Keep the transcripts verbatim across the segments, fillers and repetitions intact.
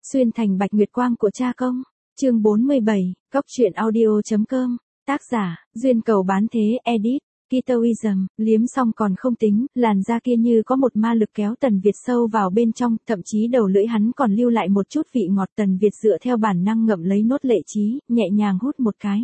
Xuyên thành bạch nguyệt quang của cha công. Chương bốn mươi bảy, Cóc truyện audio chấm com. Tác giả, Duyên Cầu Bán Thế, edit, Kitoism. Liếm xong còn không tính, làn da kia như có một ma lực kéo Tần Việt sâu vào bên trong, thậm chí đầu lưỡi hắn còn lưu lại một chút vị ngọt. Tần Việt dựa theo bản năng ngậm lấy nốt lệ trí, nhẹ nhàng hút một cái.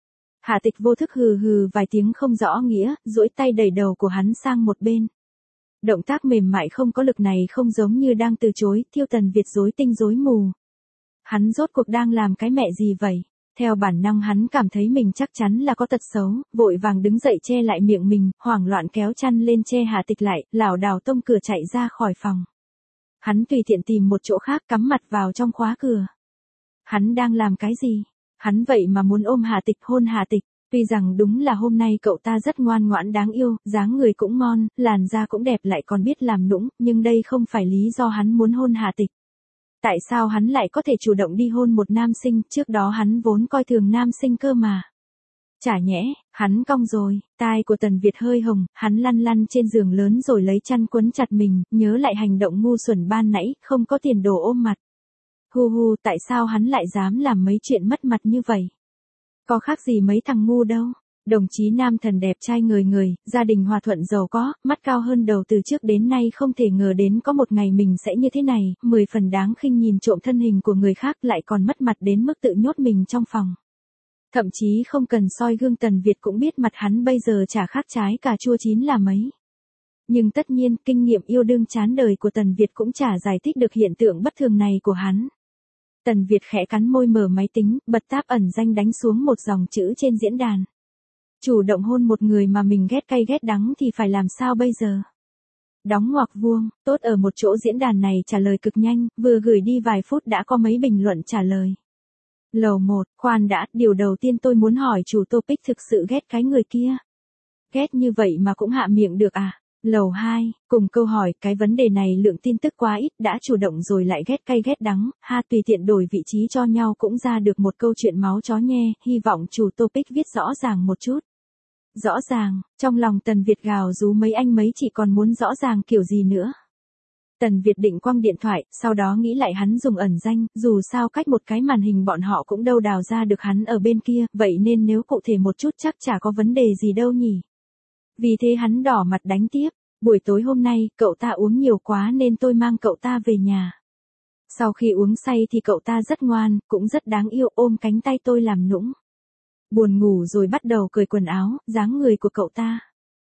Hạ Tịch vô thức hừ hừ vài tiếng không rõ nghĩa, duỗi tay đẩy đầu của hắn sang một bên. Động tác mềm mại không có lực này không giống như đang từ chối, thiêu Tần Việt rối tinh rối mù. Hắn rốt cuộc đang làm cái mẹ gì vậy? Theo bản năng hắn cảm thấy mình chắc chắn là có tật xấu, vội vàng đứng dậy che lại miệng mình, hoảng loạn kéo chăn lên che Hạ Tịch lại, lảo đảo tông cửa chạy ra khỏi phòng. Hắn tùy tiện tìm một chỗ khác cắm mặt vào trong khóa cửa. Hắn đang làm cái gì? Hắn vậy mà muốn ôm Hạ Tịch, hôn Hạ Tịch. Tuy rằng đúng là hôm nay cậu ta rất ngoan ngoãn đáng yêu, dáng người cũng ngon, làn da cũng đẹp lại còn biết làm nũng, nhưng đây không phải lý do hắn muốn hôn Hạ Tịch. Tại sao hắn lại có thể chủ động đi hôn một nam sinh, trước đó hắn vốn coi thường nam sinh cơ mà. Chả nhẽ, hắn cong rồi, tai của Tần Việt hơi hồng, hắn lăn lăn trên giường lớn rồi lấy chăn quấn chặt mình, nhớ lại hành động ngu xuẩn ban nãy, không có tiền đồ ôm mặt. Hu hu, tại sao hắn lại dám làm mấy chuyện mất mặt như vậy? Có khác gì mấy thằng ngu đâu. Đồng chí nam thần đẹp trai người người, gia đình hòa thuận giàu có, mắt cao hơn đầu từ trước đến nay không thể ngờ đến có một ngày mình sẽ như thế này, mười phần đáng khinh nhìn trộm thân hình của người khác lại còn mất mặt đến mức tự nhốt mình trong phòng. Thậm chí không cần soi gương Tần Việt cũng biết mặt hắn bây giờ chả khác trái cà chua chín là mấy. Nhưng tất nhiên, kinh nghiệm yêu đương chán đời của Tần Việt cũng chả giải thích được hiện tượng bất thường này của hắn. Tần Việt khẽ cắn môi mở máy tính, bật tab ẩn danh đánh xuống một dòng chữ trên diễn đàn. Chủ động hôn một người mà mình ghét cay ghét đắng thì phải làm sao bây giờ? Đóng ngoặc vuông, tốt ở một chỗ diễn đàn này trả lời cực nhanh, vừa gửi đi vài phút đã có mấy bình luận trả lời. Lầu một, khoan đã, điều đầu tiên tôi muốn hỏi chủ topic thực sự ghét cái người kia. Ghét như vậy mà cũng hạ miệng được à? Lầu hai, cùng câu hỏi, cái vấn đề này lượng tin tức quá ít, đã chủ động rồi lại ghét cay ghét đắng, ha tùy tiện đổi vị trí cho nhau cũng ra được một câu chuyện máu chó nhe, hy vọng chủ topic viết rõ ràng một chút. Rõ ràng, trong lòng Tần Việt gào rú mấy anh mấy chỉ còn muốn rõ ràng kiểu gì nữa. Tần Việt định quăng điện thoại, sau đó nghĩ lại hắn dùng ẩn danh, dù sao cách một cái màn hình bọn họ cũng đâu đào ra được hắn ở bên kia, vậy nên nếu cụ thể một chút chắc chả có vấn đề gì đâu nhỉ. Vì thế hắn đỏ mặt đánh tiếp, buổi tối hôm nay, cậu ta uống nhiều quá nên tôi mang cậu ta về nhà. Sau khi uống say thì cậu ta rất ngoan, cũng rất đáng yêu, ôm cánh tay tôi làm nũng. Buồn ngủ rồi bắt đầu cởi quần áo, dáng người của cậu ta.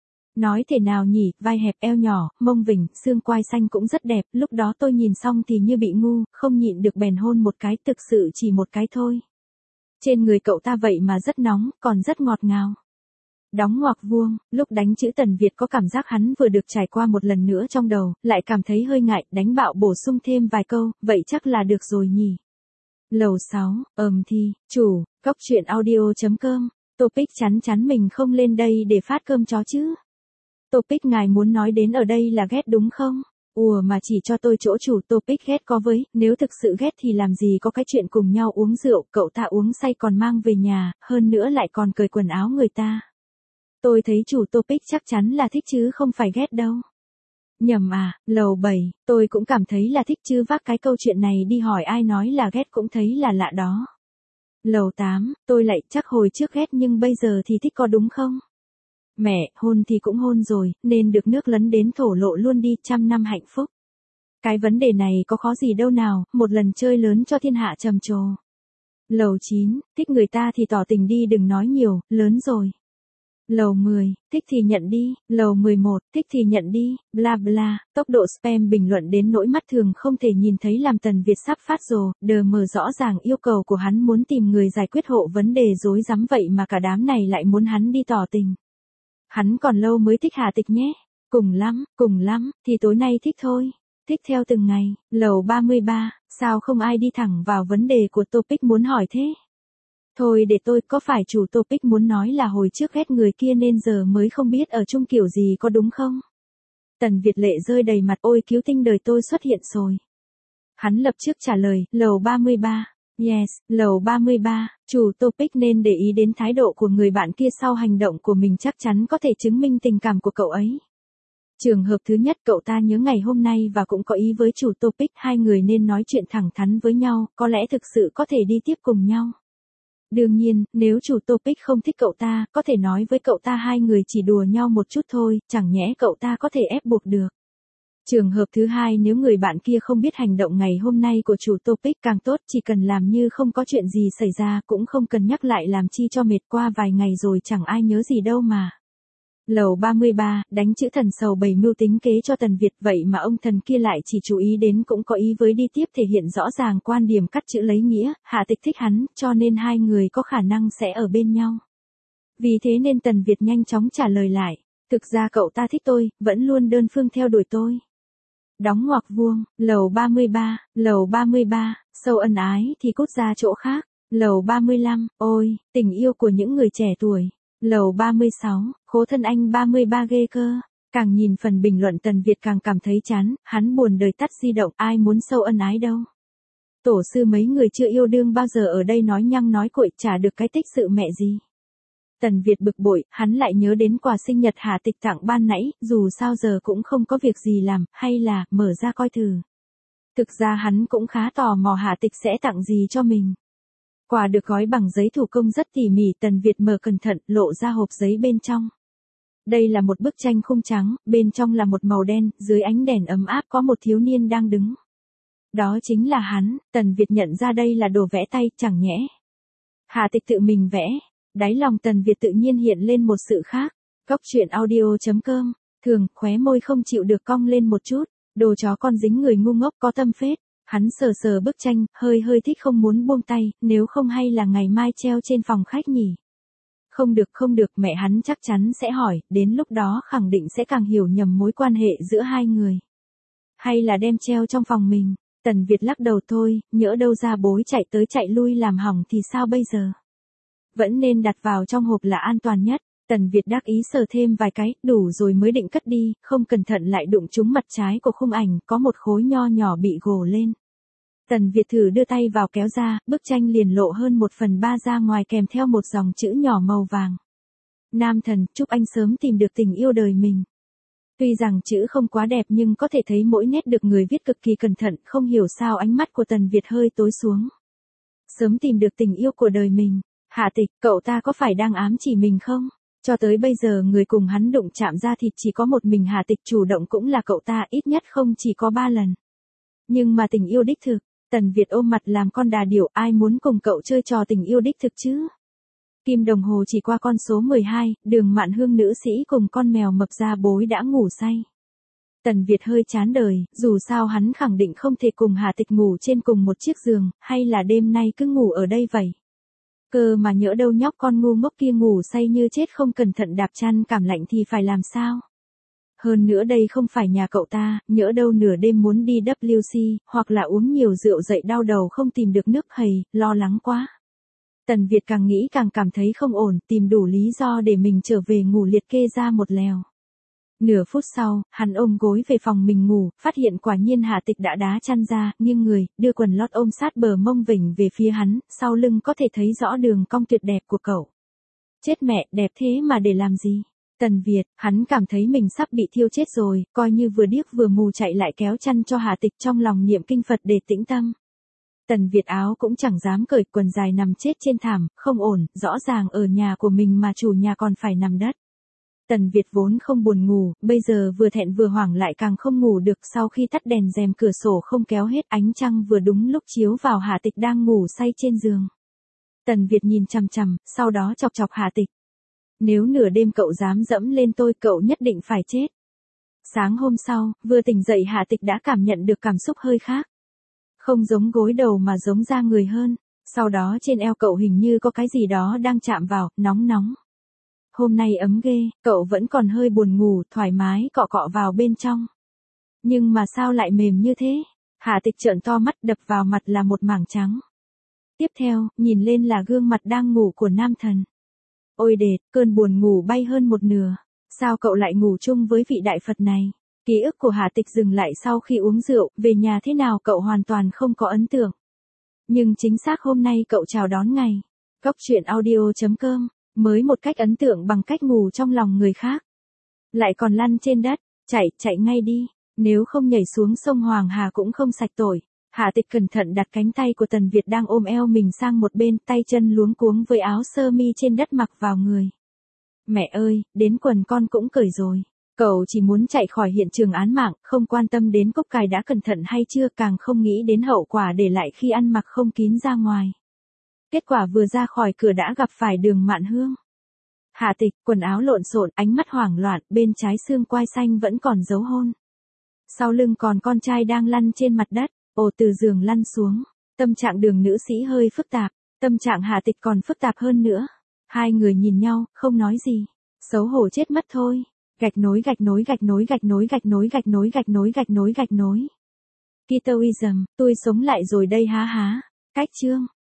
Nói thế nào nhỉ, vai hẹp eo nhỏ, mông vỉnh, xương quai xanh cũng rất đẹp, lúc đó tôi nhìn xong thì như bị ngu, không nhịn được bèn hôn một cái, thực sự chỉ một cái thôi. Trên người cậu ta vậy mà rất nóng, còn rất ngọt ngào. Đóng ngoặc vuông, lúc đánh chữ Tần Việt có cảm giác hắn vừa được trải qua một lần nữa trong đầu, lại cảm thấy hơi ngại, đánh bạo bổ sung thêm vài câu, vậy chắc là được rồi nhỉ. Lầu sáu, ờm thi, chủ, Cóc truyện audio chấm com, topic chắn chắn mình không lên đây để phát cơm chó chứ. Topic ngài muốn nói đến ở đây là ghét đúng không? Ủa mà chỉ cho tôi chỗ chủ topic ghét có với, nếu thực sự ghét thì làm gì có cái chuyện cùng nhau uống rượu, cậu ta uống say còn mang về nhà, hơn nữa lại còn cởi quần áo người ta. Tôi thấy chủ topic chắc chắn là thích chứ không phải ghét đâu. Nhầm à, lầu bảy, tôi cũng cảm thấy là thích chứ vác cái câu chuyện này đi hỏi ai nói là ghét cũng thấy là lạ đó. Lầu tám, tôi lại chắc hồi trước ghét nhưng bây giờ thì thích có đúng không? Mẹ, hôn thì cũng hôn rồi, nên được nước lấn đến thổ lộ luôn đi, trăm năm hạnh phúc. Cái vấn đề này có khó gì đâu nào, một lần chơi lớn cho thiên hạ trầm trồ. Lầu chín, thích người ta thì tỏ tình đi đừng nói nhiều, lớn rồi. Lầu mười, thích thì nhận đi, lầu mười một, thích thì nhận đi, bla bla, tốc độ spam bình luận đến nỗi mắt thường không thể nhìn thấy làm Tần Việt sắp phát rồ, đờ mờ rõ ràng yêu cầu của hắn muốn tìm người giải quyết hộ vấn đề rối rắm vậy mà cả đám này lại muốn hắn đi tỏ tình. Hắn còn lâu mới thích Hạ Tịch nhé, cùng lắm, cùng lắm, thì tối nay thích thôi, thích theo từng ngày, lầu ba mươi ba, sao không ai đi thẳng vào vấn đề của topic muốn hỏi thế? Thôi để tôi, có phải chủ topic muốn nói là hồi trước ghét người kia nên giờ mới không biết ở chung kiểu gì có đúng không? Tần Việt lệ rơi đầy mặt, ôi cứu tinh đời tôi xuất hiện rồi. Hắn lập trước trả lời, lầu ba mươi ba, yes, lầu ba mươi ba, chủ topic nên để ý đến thái độ của người bạn kia sau hành động của mình chắc chắn có thể chứng minh tình cảm của cậu ấy. Trường hợp thứ nhất, cậu ta nhớ ngày hôm nay và cũng có ý với chủ topic, hai người nên nói chuyện thẳng thắn với nhau, có lẽ thực sự có thể đi tiếp cùng nhau. Đương nhiên, nếu chủ topic không thích cậu ta, có thể nói với cậu ta hai người chỉ đùa nhau một chút thôi, chẳng nhẽ cậu ta có thể ép buộc được. Trường hợp thứ hai, nếu người bạn kia không biết hành động ngày hôm nay của chủ topic càng tốt, chỉ cần làm như không có chuyện gì xảy ra, cũng không cần nhắc lại làm chi cho mệt, qua vài ngày rồi chẳng ai nhớ gì đâu mà. Lầu ba mươi ba, đánh chữ thần sầu bày mưu tính kế cho Tần Việt, vậy mà ông thần kia lại chỉ chú ý đến cũng có ý với đi tiếp, thể hiện rõ ràng quan điểm cắt chữ lấy nghĩa, Hạ Tịch thích hắn, cho nên hai người có khả năng sẽ ở bên nhau. Vì thế nên Tần Việt nhanh chóng trả lời lại, thực ra cậu ta thích tôi, vẫn luôn đơn phương theo đuổi tôi. Đóng ngoặc vuông, lầu ba mươi ba, lầu ba mươi ba, sâu ân ái thì cút ra chỗ khác, lầu ba mươi lăm, ôi, tình yêu của những người trẻ tuổi. Lầu ba mươi sáu, khố thân anh ba mươi ba ghê cơ. Càng nhìn phần bình luận Tần Việt càng cảm thấy chán, hắn buồn đời tắt di động, ai muốn sâu ân ái đâu. Tổ sư mấy người chưa yêu đương bao giờ ở đây nói nhăng nói cuội, chả được cái tích sự mẹ gì. Tần Việt bực bội, hắn lại nhớ đến quà sinh nhật Hạ Tịch tặng ban nãy, dù sao giờ cũng không có việc gì làm, hay là, mở ra coi thử. Thực ra hắn cũng khá tò mò Hạ Tịch sẽ tặng gì cho mình. Quà được gói bằng giấy thủ công rất tỉ mỉ, Tần Việt mở cẩn thận, lộ ra hộp giấy bên trong. Đây là một bức tranh khung trắng, bên trong là một màu đen, dưới ánh đèn ấm áp có một thiếu niên đang đứng. Đó chính là hắn, Tần Việt nhận ra đây là đồ vẽ tay, chẳng nhẽ. Hạ Tịch tự mình vẽ, đáy lòng Tần Việt tự nhiên hiện lên một sự khác. Góc truyện audio chấm com, thường, khóe môi không chịu được cong lên một chút, đồ chó con dính người ngu ngốc có tâm phết. Hắn sờ sờ bức tranh, hơi hơi thích không muốn buông tay, nếu không hay là ngày mai treo trên phòng khách nhỉ. Không được không được, mẹ hắn chắc chắn sẽ hỏi, đến lúc đó khẳng định sẽ càng hiểu nhầm mối quan hệ giữa hai người. Hay là đem treo trong phòng mình, Tần Việt lắc đầu thôi, nhỡ đâu ra bối chạy tới chạy lui làm hỏng thì sao bây giờ. Vẫn nên đặt vào trong hộp là an toàn nhất. Tần Việt đắc ý sờ thêm vài cái, đủ rồi mới định cất đi, không cẩn thận lại đụng trúng mặt trái của khung ảnh, có một khối nho nhỏ bị gồ lên. Tần Việt thử đưa tay vào kéo ra, bức tranh liền lộ hơn một phần ba ra ngoài kèm theo một dòng chữ nhỏ màu vàng. Nam thần, chúc anh sớm tìm được tình yêu đời mình. Tuy rằng chữ không quá đẹp nhưng có thể thấy mỗi nét được người viết cực kỳ cẩn thận, không hiểu sao ánh mắt của Tần Việt hơi tối xuống. Sớm tìm được tình yêu của đời mình. Hạ Tịch, cậu ta có phải đang ám chỉ mình không? Cho tới bây giờ người cùng hắn đụng chạm ra thịt chỉ có một mình Hạ Tịch, chủ động cũng là cậu ta, ít nhất không chỉ có ba lần. Nhưng mà tình yêu đích thực, Tần Việt ôm mặt làm con đà điểu, ai muốn cùng cậu chơi trò tình yêu đích thực chứ? Kim đồng hồ chỉ qua con số mười hai, Đường Mạn Hương nữ sĩ cùng con mèo mập da bối đã ngủ say. Tần Việt hơi chán đời, dù sao hắn khẳng định không thể cùng Hạ Tịch ngủ trên cùng một chiếc giường, hay là đêm nay cứ ngủ ở đây vậy. Cơ mà nhỡ đâu nhóc con ngu ngốc kia ngủ say như chết không cẩn thận đạp chăn cảm lạnh thì phải làm sao? Hơn nữa đây không phải nhà cậu ta, nhỡ đâu nửa đêm muốn đi vê kép xê, hoặc là uống nhiều rượu dậy đau đầu không tìm được nước hầy, lo lắng quá. Tần Việt càng nghĩ càng cảm thấy không ổn, tìm đủ lý do để mình trở về ngủ liệt kê ra một lèo. Nửa phút sau, hắn ôm gối về phòng mình ngủ, phát hiện quả nhiên Hạ Tịch đã đá chăn ra, nghiêng người, đưa quần lót ôm sát bờ mông vểnh về phía hắn, sau lưng có thể thấy rõ đường cong tuyệt đẹp của cậu. Chết mẹ, đẹp thế mà để làm gì? Tần Việt, hắn cảm thấy mình sắp bị thiêu chết rồi, coi như vừa điếc vừa mù chạy lại kéo chăn cho Hạ Tịch, trong lòng niệm kinh Phật để tĩnh tâm. Tần Việt áo cũng chẳng dám cởi, quần dài nằm chết trên thảm, không ổn, rõ ràng ở nhà của mình mà chủ nhà còn phải nằm đất. Tần Việt vốn không buồn ngủ, bây giờ vừa thẹn vừa hoảng lại càng không ngủ được, sau khi tắt đèn rèm cửa sổ không kéo hết, ánh trăng vừa đúng lúc chiếu vào Hạ Tịch đang ngủ say trên giường. Tần Việt nhìn chằm chằm, sau đó chọc chọc Hạ Tịch. Nếu nửa đêm cậu dám dẫm lên tôi, cậu nhất định phải chết. Sáng hôm sau, vừa tỉnh dậy Hạ Tịch đã cảm nhận được cảm xúc hơi khác. Không giống gối đầu mà giống da người hơn, sau đó trên eo cậu hình như có cái gì đó đang chạm vào, nóng nóng. Hôm nay ấm ghê, cậu vẫn còn hơi buồn ngủ, thoải mái cọ cọ vào bên trong. Nhưng mà sao lại mềm như thế? Hạ Tịch trợn to mắt, đập vào mặt là một mảng trắng. Tiếp theo, nhìn lên là gương mặt đang ngủ của nam thần. Ôi đệt, cơn buồn ngủ bay hơn một nửa. Sao cậu lại ngủ chung với vị đại Phật này? Ký ức của Hạ Tịch dừng lại sau khi uống rượu, về nhà thế nào cậu hoàn toàn không có ấn tượng. Nhưng chính xác hôm nay cậu chào đón ngày. Góc truyện audio chấm com, mới một cách ấn tượng bằng cách ngủ trong lòng người khác. Lại còn lăn trên đất, Chạy, chạy ngay đi, nếu không nhảy xuống sông Hoàng Hà cũng không sạch tội. Hạ Tịch cẩn thận đặt cánh tay của Tần Việt đang ôm eo mình sang một bên, tay chân luống cuống với áo sơ mi trên đất mặc vào người. Mẹ ơi, đến quần con cũng cởi rồi. Cậu chỉ muốn chạy khỏi hiện trường án mạng, không quan tâm đến cúc cài đã cẩn thận hay chưa, càng không nghĩ đến hậu quả để lại khi ăn mặc không kín ra ngoài. Kết quả vừa ra khỏi cửa đã gặp phải Đường Mạn Hương. Hạ Tịch, quần áo lộn xộn, ánh mắt hoảng loạn, bên trái xương quai xanh vẫn còn dấu hôn. Sau lưng còn con trai đang lăn trên mặt đất, ồ từ giường lăn xuống. Tâm trạng Đường nữ sĩ hơi phức tạp, tâm trạng Hạ Tịch còn phức tạp hơn nữa. Hai người nhìn nhau, không nói gì. Xấu hổ chết mất thôi. Gạch nối gạch nối gạch nối gạch nối gạch nối gạch nối gạch nối gạch nối gạch nối. Kitoism, tôi sống lại rồi đây há há. Cách chương.